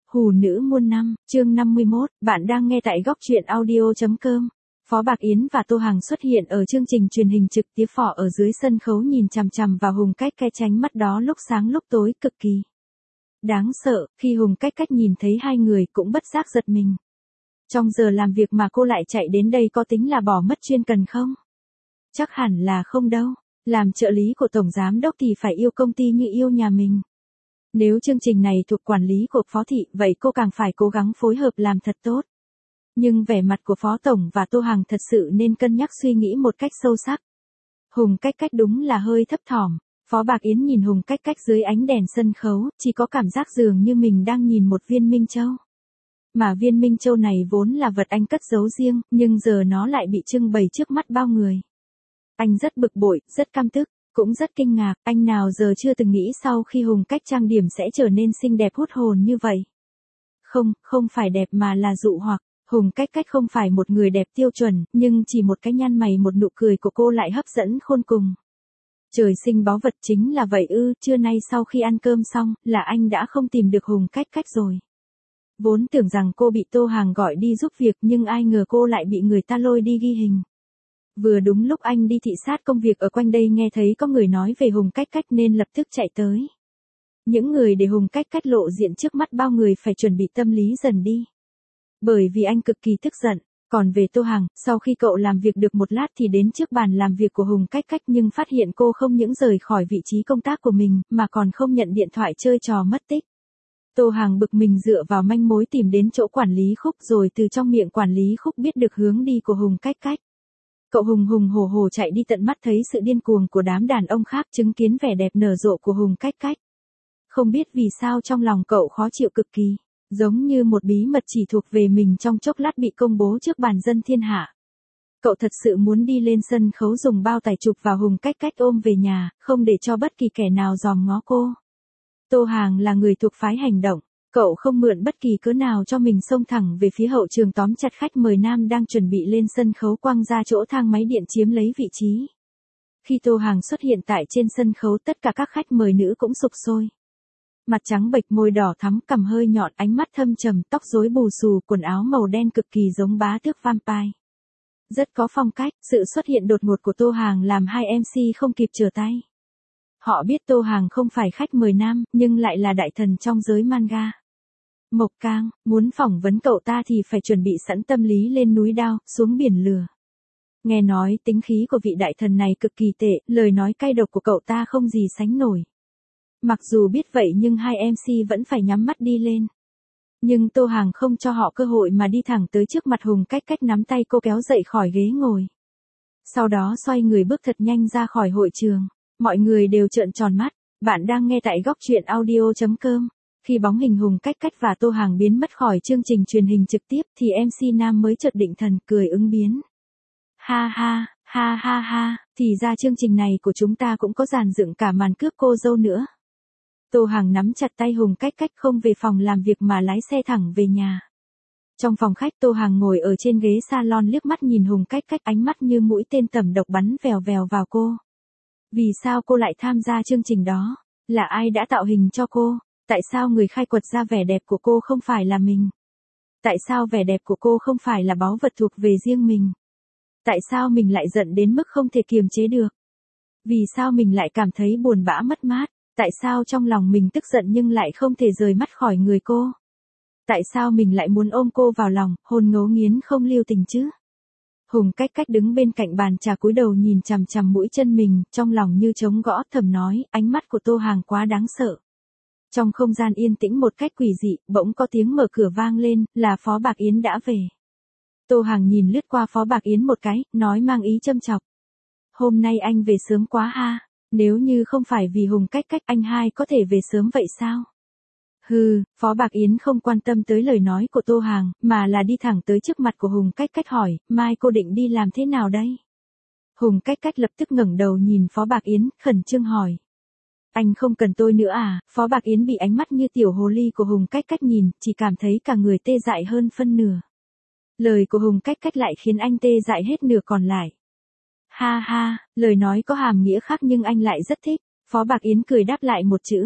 Hù nữ muôn năm, chương 51, bạn đang nghe tại góc truyện audio.com. Phó Bạc Yến và Tô Hằng xuất hiện ở chương trình truyền hình trực tiếp phỏ ở dưới sân khấu nhìn chằm chằm vào Hùng Cách Cách tránh mắt đó lúc sáng lúc tối cực kỳ đáng sợ, khi Hùng Cách Cách nhìn thấy hai người cũng bất giác giật mình. Trong giờ làm việc mà cô lại chạy đến đây có tính là bỏ mất chuyên cần không? Chắc hẳn là không đâu, làm trợ lý của Tổng Giám Đốc thì phải yêu công ty như yêu nhà mình. Nếu chương trình này thuộc quản lý của Phó Thị, vậy cô càng phải cố gắng phối hợp làm thật tốt. Nhưng vẻ mặt của Phó Tổng và Tô Hằng thật sự nên cân nhắc suy nghĩ một cách sâu sắc. Hùng Cách Cách đúng là hơi thấp thỏm. Phó Bạc Yến nhìn Hùng Cách Cách dưới ánh đèn sân khấu, chỉ có cảm giác dường như mình đang nhìn một viên minh châu. Mà viên minh châu này vốn là vật anh cất giấu riêng, nhưng giờ nó lại bị trưng bày trước mắt bao người. Anh rất bực bội, rất căm tức. Cũng rất kinh ngạc, anh nào giờ chưa từng nghĩ sau khi Hùng Cách trang điểm sẽ trở nên xinh đẹp hút hồn như vậy. Không phải đẹp mà là dụ hoặc. Hùng Cách Cách không phải một người đẹp tiêu chuẩn, nhưng chỉ một cái nhăn mày một nụ cười của cô lại hấp dẫn khôn cùng. Trời sinh báu vật chính là vậy ư, trưa nay sau khi ăn cơm xong, là anh đã không tìm được Hùng Cách Cách rồi. Vốn tưởng rằng cô bị Tô Hằng gọi đi giúp việc nhưng ai ngờ cô lại bị người ta lôi đi ghi hình. Vừa đúng lúc anh đi thị sát công việc ở quanh đây nghe thấy có người nói về Hùng Cách Cách nên lập tức chạy tới. Những người để Hùng Cách Cách lộ diện trước mắt bao người phải chuẩn bị tâm lý dần đi. Bởi vì anh cực kỳ tức giận. Còn về Tô Hằng, sau khi cậu làm việc được một lát thì đến trước bàn làm việc của Hùng Cách Cách nhưng phát hiện cô không những rời khỏi vị trí công tác của mình mà còn không nhận điện thoại chơi trò mất tích. Tô Hằng bực mình dựa vào manh mối tìm đến chỗ quản lý Khúc rồi từ trong miệng quản lý Khúc biết được hướng đi của Hùng Cách Cách. Cậu hùng hổ chạy đi tận mắt thấy sự điên cuồng của đám đàn ông khác chứng kiến vẻ đẹp nở rộ của Hùng Cách Cách. Không biết vì sao trong lòng cậu khó chịu cực kỳ, giống như một bí mật chỉ thuộc về mình trong chốc lát bị công bố trước bàn dân thiên hạ. Cậu thật sự muốn đi lên sân khấu dùng bao tải chụp vào Hùng Cách Cách ôm về nhà, không để cho bất kỳ kẻ nào dòm ngó cô. Tô Hằng là người thuộc phái hành động. Cậu không mượn bất kỳ cớ nào cho mình xông thẳng về phía hậu trường tóm chặt khách mời nam đang chuẩn bị lên sân khấu quăng ra chỗ thang máy điện chiếm lấy vị trí. Khi Tô Hằng xuất hiện tại trên sân khấu tất cả các khách mời nữ cũng sục sôi. Mặt trắng bệch môi đỏ thắm cằm hơi nhọn ánh mắt thâm trầm tóc rối bù xù quần áo màu đen cực kỳ giống bá tước vampire. Rất có phong cách, sự xuất hiện đột ngột của Tô Hằng làm hai MC không kịp trở tay. Họ biết Tô Hằng không phải khách mời nam, nhưng lại là đại thần trong giới manga. Mộc Cang, muốn phỏng vấn cậu ta thì phải chuẩn bị sẵn tâm lý lên núi đao, xuống biển lửa. Nghe nói tính khí của vị đại thần này cực kỳ tệ, lời nói cay độc của cậu ta không gì sánh nổi. Mặc dù biết vậy nhưng hai MC vẫn phải nhắm mắt đi lên. Nhưng Tô Hằng không cho họ cơ hội mà đi thẳng tới trước mặt Hùng Cách Cách nắm tay cô kéo dậy khỏi ghế ngồi. Sau đó xoay người bước thật nhanh ra khỏi hội trường. Mọi người đều trợn tròn mắt, bạn đang nghe tại góc truyện audio.com. Khi bóng hình Hùng Cách Cách và Tô Hằng biến mất khỏi chương trình truyền hình trực tiếp thì MC Nam mới chợt định thần cười ứng biến. Ha, thì ra chương trình này của chúng ta cũng có dàn dựng cả màn cướp cô dâu nữa. Tô Hằng nắm chặt tay Hùng Cách Cách không về phòng làm việc mà lái xe thẳng về nhà. Trong phòng khách Tô Hằng ngồi ở trên ghế salon liếc mắt nhìn Hùng Cách Cách ánh mắt như mũi tên tẩm độc bắn vèo vèo vào cô. Vì sao cô lại tham gia chương trình đó? Là ai đã tạo hình cho cô? Tại sao người khai quật ra vẻ đẹp của cô không phải là mình? Tại sao vẻ đẹp của cô không phải là báu vật thuộc về riêng mình? Tại sao mình lại giận đến mức không thể kiềm chế được? Vì sao mình lại cảm thấy buồn bã mất mát? Tại sao trong lòng mình tức giận nhưng lại không thể rời mắt khỏi người cô? Tại sao mình lại muốn ôm cô vào lòng, hôn ngấu nghiến không lưu tình chứ? Hùng Cách Cách đứng bên cạnh bàn trà cúi đầu nhìn chằm chằm mũi chân mình, trong lòng như trống gõ thầm nói, ánh mắt của Tô Hằng quá đáng sợ. Trong không gian yên tĩnh một cách quỷ dị, bỗng có tiếng mở cửa vang lên, là Phó Bạc Yến đã về. Tô Hằng nhìn lướt qua Phó Bạc Yến một cái, nói mang ý châm chọc. Hôm nay anh về sớm quá ha, nếu như không phải vì Hùng Cách Cách anh hai có thể về sớm vậy sao? Phó Bạc Yến không quan tâm tới lời nói của Tô Hằng, mà là đi thẳng tới trước mặt của Hùng Cách Cách hỏi, mai cô định đi làm thế nào đây? Hùng Cách Cách lập tức ngẩng đầu nhìn Phó Bạc Yến, khẩn trương hỏi. Anh không cần tôi nữa à? Phó Bạc Yến bị ánh mắt như tiểu hồ ly của Hùng Cách Cách nhìn, chỉ cảm thấy cả người tê dại hơn phân nửa. Lời của Hùng Cách Cách lại khiến anh tê dại hết nửa còn lại. Ha, lời nói có hàm nghĩa khác nhưng anh lại rất thích. Phó Bạc Yến cười đáp lại một chữ,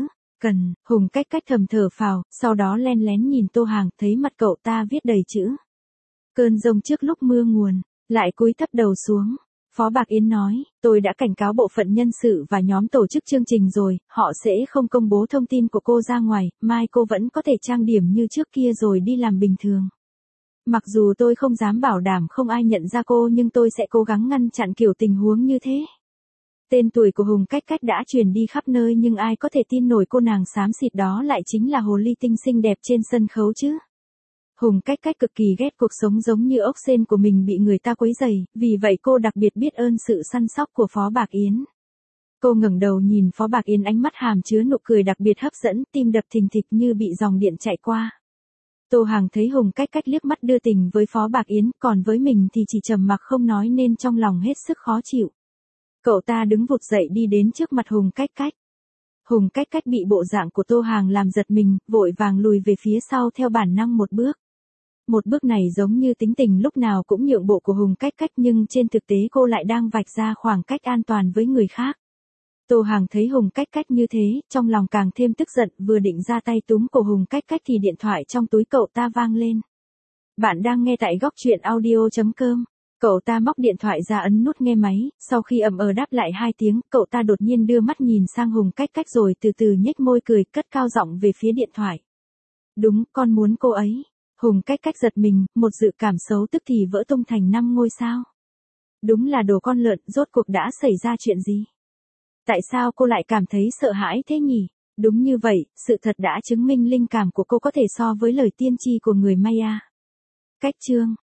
Cần, Hùng Cách Cách thầm thở phào, sau đó len lén nhìn Tô Hàng, thấy mặt cậu ta viết đầy chữ. Cơn giông trước lúc mưa nguồn, lại cúi thấp đầu xuống. Phó Bạc Yến nói, tôi đã cảnh cáo bộ phận nhân sự và nhóm tổ chức chương trình rồi, họ sẽ không công bố thông tin của cô ra ngoài, mai cô vẫn có thể trang điểm như trước kia rồi đi làm bình thường. Mặc dù tôi không dám bảo đảm không ai nhận ra cô nhưng tôi sẽ cố gắng ngăn chặn kiểu tình huống như thế. Tên tuổi của Hùng Cách Cách đã truyền đi khắp nơi nhưng ai có thể tin nổi cô nàng xám xịt đó lại chính là hồ ly tinh xinh đẹp trên sân khấu chứ. Hùng Cách Cách cực kỳ ghét cuộc sống giống như ốc sên của mình bị người ta quấy rầy, vì vậy cô đặc biệt biết ơn sự săn sóc của Phó Bạc Yến. Cô ngẩng đầu nhìn Phó Bạc Yến, ánh mắt hàm chứa nụ cười đặc biệt hấp dẫn, tim đập thình thịch như bị dòng điện chạy qua. Tô Hàng thấy Hùng Cách Cách liếc mắt đưa tình với Phó Bạc Yến, còn với mình thì chỉ trầm mặc không nói nên trong lòng hết sức khó chịu. Cậu ta đứng vụt dậy đi đến trước mặt Hùng Cách Cách. Hùng Cách Cách bị bộ dạng của Tô Hàng làm giật mình, vội vàng lùi về phía sau theo bản năng một bước. Một bước này giống như tính tình lúc nào cũng nhượng bộ của Hùng Cách Cách nhưng trên thực tế cô lại đang vạch ra khoảng cách an toàn với người khác. Tô Hàng thấy Hùng Cách Cách như thế, trong lòng càng thêm tức giận, vừa định ra tay túm cổ Hùng Cách Cách thì điện thoại trong túi cậu ta vang lên. Bạn đang nghe tại góc truyện audio.com. Cậu ta móc điện thoại ra ấn nút nghe máy, sau khi ậm đáp lại 2 tiếng, cậu ta đột nhiên đưa mắt nhìn sang Hùng Cách Cách rồi từ từ nhếch môi cười, cất cao giọng về phía điện thoại. Đúng, con muốn cô ấy. Hùng Cách Cách giật mình, một dự cảm xấu tức thì vỡ tung thành 5 ngôi sao. Đúng là đồ con lợn, rốt cuộc đã xảy ra chuyện gì? Tại sao cô lại cảm thấy sợ hãi thế nhỉ? Đúng như vậy, sự thật đã chứng minh linh cảm của cô có thể so với lời tiên tri của người Maya. Cách chương